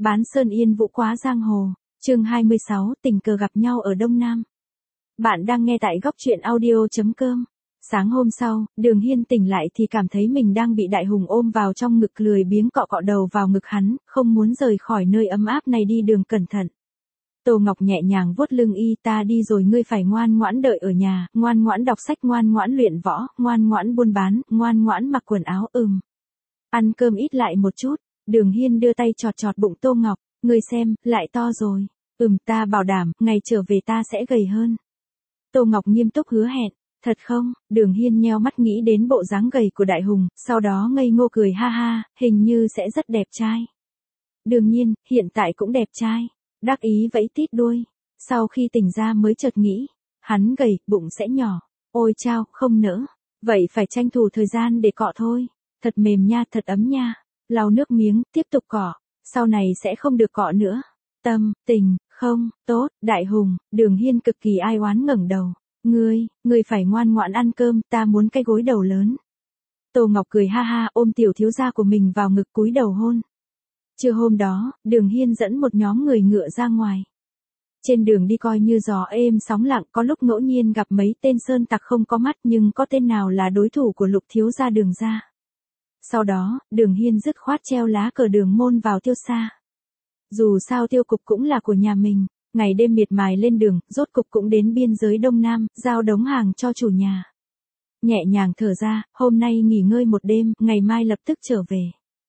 Bán sơn yên vũ quá giang hồ, chương 26, tình cờ gặp nhau ở Đông Nam. Bạn đang nghe tại góc truyện audio.com. Sáng hôm sau, Đường Hiên tỉnh lại thì cảm thấy mình đang bị Đại Hùng ôm vào trong ngực lười biếng cọ cọ đầu vào ngực hắn, không muốn rời khỏi nơi ấm áp này đi đường cẩn thận. Tô Ngọc nhẹ nhàng vuốt lưng y, ta đi rồi ngươi phải ngoan ngoãn đợi ở nhà, ngoan ngoãn đọc sách, ngoan ngoãn luyện võ, ngoan ngoãn buôn bán, ngoan ngoãn mặc quần áo. Ăn cơm ít lại một chút. Đường Hiên đưa tay chọt chọt bụng Tô Ngọc, ngươi xem, lại to rồi. Ta bảo đảm, ngày trở về ta sẽ gầy hơn. Tô Ngọc nghiêm túc hứa hẹn, thật không? Đường Hiên nheo mắt nghĩ đến bộ dáng gầy của Đại Hùng, sau đó ngây ngô cười ha ha, hình như sẽ rất đẹp trai. Đương nhiên, hiện tại cũng đẹp trai. Đắc ý vẫy tít đuôi. Sau khi tỉnh ra mới chợt nghĩ, hắn gầy, bụng sẽ nhỏ. Ôi chao, không nỡ. Vậy phải tranh thủ thời gian để cọ thôi. Thật mềm nha, thật ấm nha. Lau nước miếng, tiếp tục cọ. Sau này sẽ không được cọ nữa. Tâm, tình, không, tốt, Đại Hùng. Đường Hiên cực kỳ ai oán ngẩng đầu. Ngươi phải ngoan ngoãn ăn cơm, ta muốn cái gối đầu lớn. Tô Ngọc cười ha ha, ôm tiểu thiếu gia của mình vào ngực cúi đầu hôn. Trưa hôm đó, Đường Hiên dẫn một nhóm người ngựa ra ngoài. Trên đường đi coi như gió êm sóng lặng, có lúc ngẫu nhiên gặp mấy tên sơn tặc không có mắt, nhưng có tên nào là đối thủ của Lục thiếu gia Đường gia. Sau đó, Đường Hiên dứt khoát treo lá cờ Đường môn vào Tiêu Sa. Dù sao Tiêu cục cũng là của nhà mình, ngày đêm miệt mài lên đường, rốt cục cũng đến biên giới Đông Nam, giao đống hàng cho chủ nhà. Nhẹ nhàng thở ra, hôm nay nghỉ ngơi một đêm, ngày mai lập tức trở về.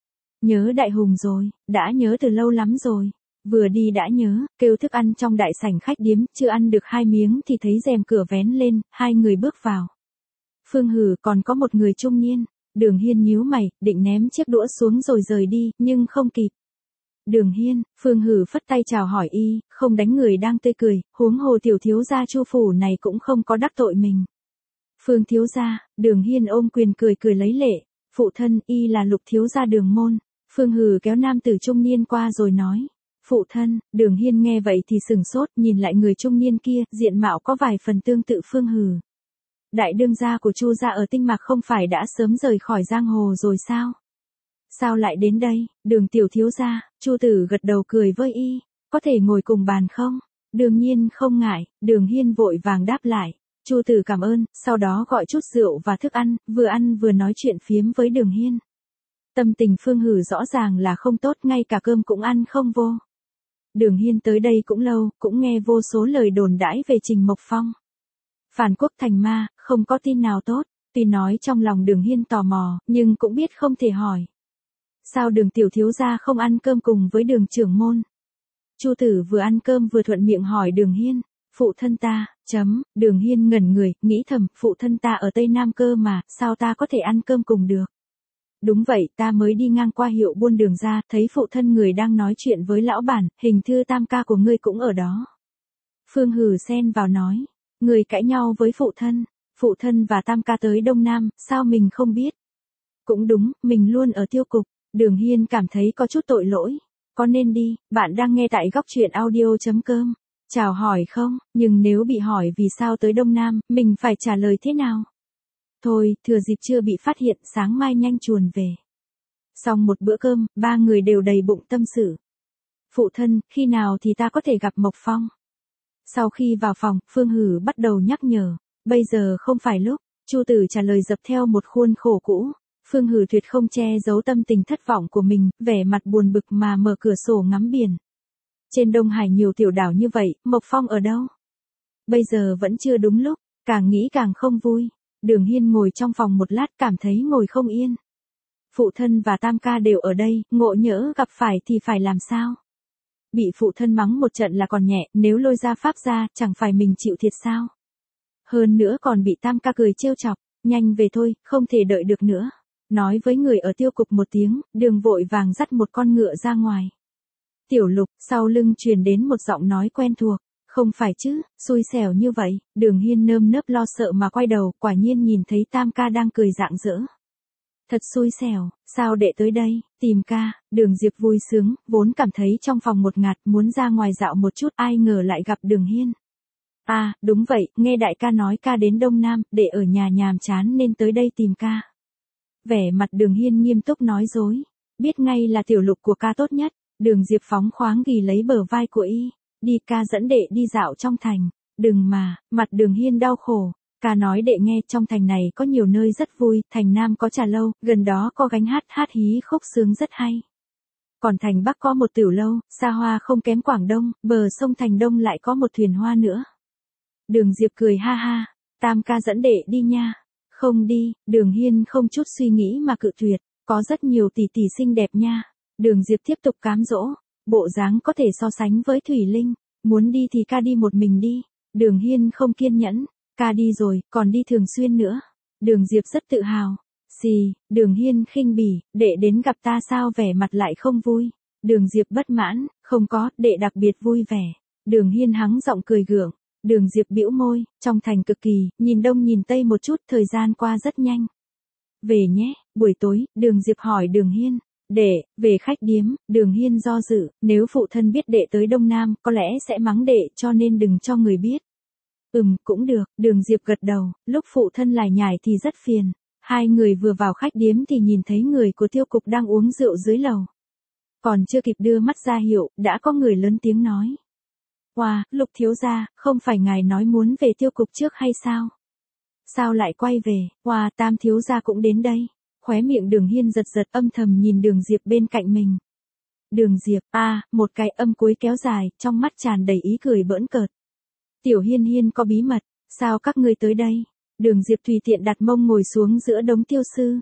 Nhớ Đại Hùng rồi, đã nhớ từ lâu lắm rồi. Vừa đi đã nhớ, kêu thức ăn trong đại sảnh khách điếm, chưa ăn được 2 miếng thì thấy rèm cửa vén lên, 2 người bước vào. Phương Hử còn có một người trung niên. Đường Hiên nhíu mày, định ném chiếc đũa xuống rồi rời đi, nhưng không kịp. Đường Hiên, Phương Hử phất tay chào hỏi y, không đánh người đang tươi cười, huống hồ tiểu thiếu gia Chu phủ này cũng không có đắc tội mình. Phương thiếu gia, Đường Hiên ôm quyền cười cười lấy lệ, phụ thân, y là Lục thiếu gia Đường môn. Phương Hử kéo nam tử trung niên qua rồi nói, phụ thân. Đường Hiên nghe vậy thì sừng sốt, nhìn lại người trung niên kia, diện mạo có vài phần tương tự Phương Hử. Đại đương gia của Chu gia ở Tinh Mạc không phải đã sớm rời khỏi giang hồ rồi sao? Sao lại đến đây? Đường tiểu thiếu gia. Chu tử gật đầu cười với y, có thể ngồi cùng bàn không? Đương nhiên không ngại. Đường Hiên vội vàng đáp lại. Chu tử cảm ơn, sau đó gọi chút rượu và thức ăn vừa nói chuyện phiếm với Đường Hiên. Tâm tình Phương Hử rõ ràng là không tốt, ngay cả cơm cũng ăn không vô. Đường Hiên tới đây cũng lâu, cũng nghe vô số lời đồn đãi về Trình Mộc Phong. Phản quốc thành ma, không có tin nào tốt. Tuy nói trong lòng Đường Hiên tò mò, nhưng cũng biết không thể hỏi. Sao Đường tiểu thiếu gia không ăn cơm cùng với Đường trưởng môn? Chu tử vừa ăn cơm vừa thuận miệng hỏi Đường Hiên. Phụ thân ta, Đường Hiên ngẩn người, nghĩ thầm, phụ thân ta ở Tây Nam cơ mà, sao ta có thể ăn cơm cùng được? Đúng vậy, ta mới đi ngang qua hiệu buôn Đường ra, thấy phụ thân người đang nói chuyện với lão bản, hình thư tam ca của ngươi cũng ở đó. Phương Hử xen vào nói. Người cãi nhau với phụ thân và tam ca tới Đông Nam, sao mình không biết? Cũng đúng, mình luôn ở Tiêu cục. Đường Hiên cảm thấy có chút tội lỗi. Có nên đi, bạn đang nghe tại góc truyện audio.com. Chào hỏi không, nhưng nếu bị hỏi vì sao tới Đông Nam, mình phải trả lời thế nào? Thôi, thừa dịp chưa bị phát hiện, sáng mai nhanh chuồn về. Xong một bữa cơm, 3 người đều đầy bụng tâm sự. Phụ thân, khi nào thì ta có thể gặp Mộc Phong? Sau khi vào phòng, Phương Hử bắt đầu nhắc nhở. Bây giờ không phải lúc. Chu tử trả lời dập theo một khuôn khổ cũ. Phương Hử tuyệt không che giấu tâm tình thất vọng của mình, vẻ mặt buồn bực mà mở cửa sổ ngắm biển. Trên Đông Hải nhiều tiểu đảo như vậy, Mộc Phong ở đâu? Bây giờ vẫn chưa đúng lúc, càng nghĩ càng không vui. Đường Hiên ngồi trong phòng một lát cảm thấy ngồi không yên. Phụ thân và tam ca đều ở đây, ngộ nhỡ gặp phải thì phải làm sao? Bị phụ thân mắng một trận là còn nhẹ, nếu lôi ra pháp ra, chẳng phải mình chịu thiệt sao? Hơn nữa còn bị tam ca cười trêu chọc, nhanh về thôi, không thể đợi được nữa. Nói với người ở Tiêu cục một tiếng, Đường vội vàng dắt một con ngựa ra ngoài. Tiểu Lục, sau lưng truyền đến một giọng nói quen thuộc. Không phải chứ, xui xẻo như vậy. Đường Hiên nơm nớp lo sợ mà quay đầu, quả nhiên nhìn thấy tam ca đang cười rạng rỡ. Thật xui xẻo, sao đệ tới đây, tìm ca? Đường Diệp vui sướng, vốn cảm thấy trong phòng một ngạt, muốn ra ngoài dạo một chút, ai ngờ lại gặp Đường Hiên. À, đúng vậy, nghe đại ca nói ca đến Đông Nam, đệ ở nhà nhàm chán nên tới đây tìm ca. Vẻ mặt Đường Hiên nghiêm túc nói dối, biết ngay là Tiểu Lục của ca tốt nhất. Đường Diệp phóng khoáng ghi lấy bờ vai của y. Đi ca dẫn đệ đi dạo trong thành. Đừng mà, mặt Đường Hiên đau khổ. Ca nói đệ nghe, trong thành này có nhiều nơi rất vui, thành Nam có trà lâu, gần đó có gánh hát hí khúc sướng rất hay. Còn thành Bắc có một tiểu lâu, xa hoa không kém Quảng Đông, bờ sông thành Đông lại có một thuyền hoa nữa. Đường Diệp cười ha ha, Tam ca dẫn đệ đi nha. Không đi, Đường Hiên không chút suy nghĩ mà cự tuyệt, có rất nhiều tỷ tỷ xinh đẹp nha. Đường Diệp tiếp tục cám dỗ, bộ dáng có thể so sánh với Thủy Linh, muốn đi thì ca đi một mình đi. Đường Hiên không kiên nhẫn, ca đi rồi, còn đi thường xuyên nữa. Đường Diệp rất tự hào. Xì, Đường Hiên khinh bỉ, đệ đến gặp ta sao vẻ mặt lại không vui. Đường Diệp bất mãn, không có, đệ đặc biệt vui vẻ. Đường Hiên hắng giọng cười gượng. Đường Diệp bĩu môi, trong thành cực kỳ, nhìn đông nhìn tây một chút, thời gian qua rất nhanh. Về nhé, buổi tối, Đường Diệp hỏi Đường Hiên. Đệ, về khách điếm. Đường Hiên do dự, nếu phụ thân biết đệ tới Đông Nam, có lẽ sẽ mắng đệ, cho nên đừng cho người biết. Cũng được, Đường Diệp gật đầu, lúc phụ thân lải nhải thì rất phiền. Hai người vừa vào khách điếm thì nhìn thấy người của Tiêu Cục đang uống rượu dưới lầu. Còn chưa kịp đưa mắt ra hiệu, đã có người lớn tiếng nói. Wow, Lục thiếu gia, không phải ngài nói muốn về Tiêu Cục trước hay sao? Sao lại quay về? Wow, Tam thiếu gia cũng đến đây. Khóe miệng Đường Hiên giật giật, âm thầm nhìn Đường Diệp bên cạnh mình. Đường Diệp, một cái âm cuối kéo dài, trong mắt tràn đầy ý cười bỡn cợt. Tiểu Hiên Hiên có bí mật, sao các ngươi tới đây? Đường Diệp tùy tiện đặt mông ngồi xuống giữa đống tiêu sư.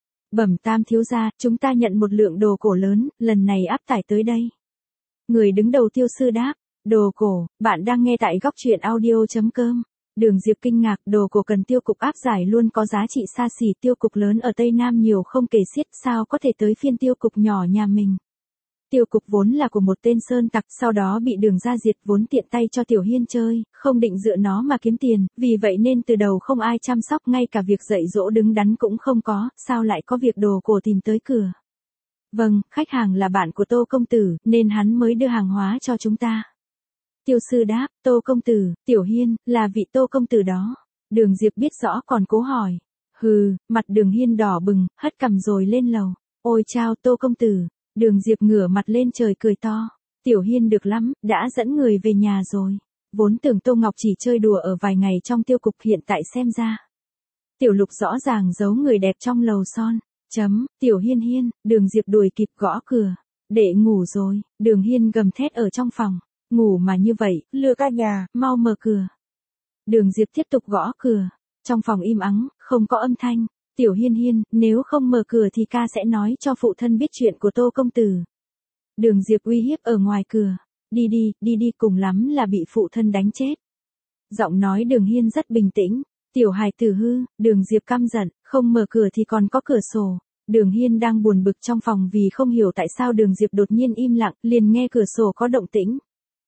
Bẩm Tam thiếu gia, chúng ta nhận một lượng đồ cổ lớn, lần này áp tải tới đây. Người đứng đầu tiêu sư đáp, đồ cổ, bạn đang nghe tại góc truyện audio.com. Đường Diệp kinh ngạc, đồ cổ cần Tiêu Cục áp giải luôn có giá trị xa xỉ, Tiêu Cục lớn ở Tây Nam nhiều không kể xiết, sao có thể tới phiên Tiêu Cục nhỏ nhà mình. Tiêu Cục vốn là của một tên sơn tặc, sau đó bị Đường gia diệt, vốn tiện tay cho Tiểu Hiên chơi, không định dựa nó mà kiếm tiền, vì vậy nên từ đầu không ai chăm sóc, ngay cả việc dạy dỗ đứng đắn cũng không có, sao lại có việc đồ cổ tìm tới cửa. Vâng, khách hàng là bạn của Tô công tử, nên hắn mới đưa hàng hóa cho chúng ta. Tiêu sư đáp, Tô công tử, Tiểu Hiên, là vị Tô công tử đó. Đường Diệp biết rõ còn cố hỏi. Hừ, mặt Đường Hiên đỏ bừng, hất cằm rồi lên lầu. Ôi chao Tô công tử. Đường Diệp ngửa mặt lên trời cười to. Tiểu Hiên được lắm, đã dẫn người về nhà rồi. Vốn tưởng Tô Ngọc chỉ chơi đùa ở vài ngày trong Tiêu Cục, hiện tại xem ra. Tiểu Lục rõ ràng giấu người đẹp trong lầu son. Tiểu Hiên Hiên, Đường Diệp đuổi kịp gõ cửa. Đệ ngủ rồi, Đường Hiên gầm thét ở trong phòng. Ngủ mà như vậy, lừa cả nhà, mau mở cửa. Đường Diệp tiếp tục gõ cửa. Trong phòng im ắng, không có âm thanh. Tiểu Hiên Hiên, nếu không mở cửa thì ca sẽ nói cho phụ thân biết chuyện của Tô công tử. Đường Diệp uy hiếp ở ngoài cửa. Đi đi, cùng lắm là bị phụ thân đánh chết. Giọng nói Đường Hiên rất bình tĩnh. Tiểu hài tử hư, Đường Diệp căm giận, không mở cửa thì còn có cửa sổ. Đường Hiên đang buồn bực trong phòng vì không hiểu tại sao Đường Diệp đột nhiên im lặng, liền nghe cửa sổ có động tĩnh.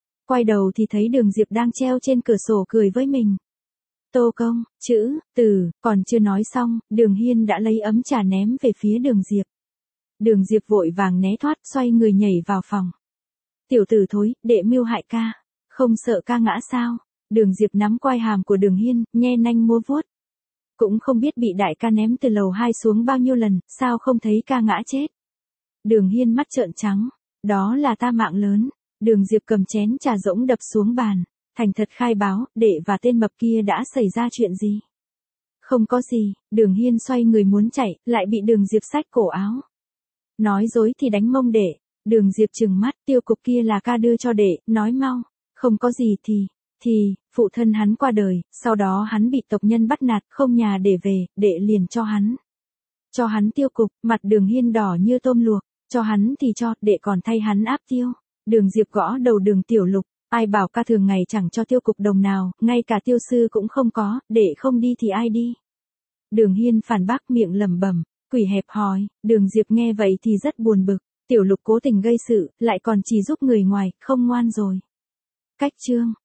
Quay đầu thì thấy Đường Diệp đang treo trên cửa sổ cười với mình. Tô công, chữ, từ, còn chưa nói xong, Đường Hiên đã lấy ấm trà ném về phía Đường Diệp. Đường Diệp vội vàng né thoát, xoay người nhảy vào phòng. Tiểu tử thối, đệ mưu hại ca. Không sợ ca ngã sao? Đường Diệp nắm quai hàm của Đường Hiên, nhe nanh múa vuốt. Cũng không biết bị đại ca ném từ lầu 2 xuống bao nhiêu lần, sao không thấy ca ngã chết. Đường Hiên mắt trợn trắng. Đó là ta mạng lớn. Đường Diệp cầm chén trà rỗng đập xuống bàn. Thành thật khai báo, đệ và tên mập kia đã xảy ra chuyện gì? Không có gì, Đường Hiên xoay người muốn chạy, lại bị Đường Diệp xách cổ áo. Nói dối thì đánh mông đệ. Đường Diệp trừng mắt, Tiêu Cục kia là ca đưa cho đệ, nói mau. Không có gì thì, phụ thân hắn qua đời, sau đó hắn bị tộc nhân bắt nạt, không nhà để về, đệ liền cho hắn. Cho hắn Tiêu Cục, mặt Đường Hiên đỏ như tôm luộc, cho hắn thì cho, đệ còn thay hắn áp tiêu. Đường Diệp gõ đầu Đường Tiểu Lục, ai bảo ca thường ngày chẳng cho Tiêu Cục đồng nào, ngay cả tiêu sư cũng không có, đệ không đi thì ai đi. Đường Hiên phản bác miệng lẩm bẩm, quỷ hẹp hòi. Đường Diệp nghe vậy thì rất buồn bực, Tiểu Lục cố tình gây sự, lại còn chỉ giúp người ngoài, không ngoan rồi. Cách chương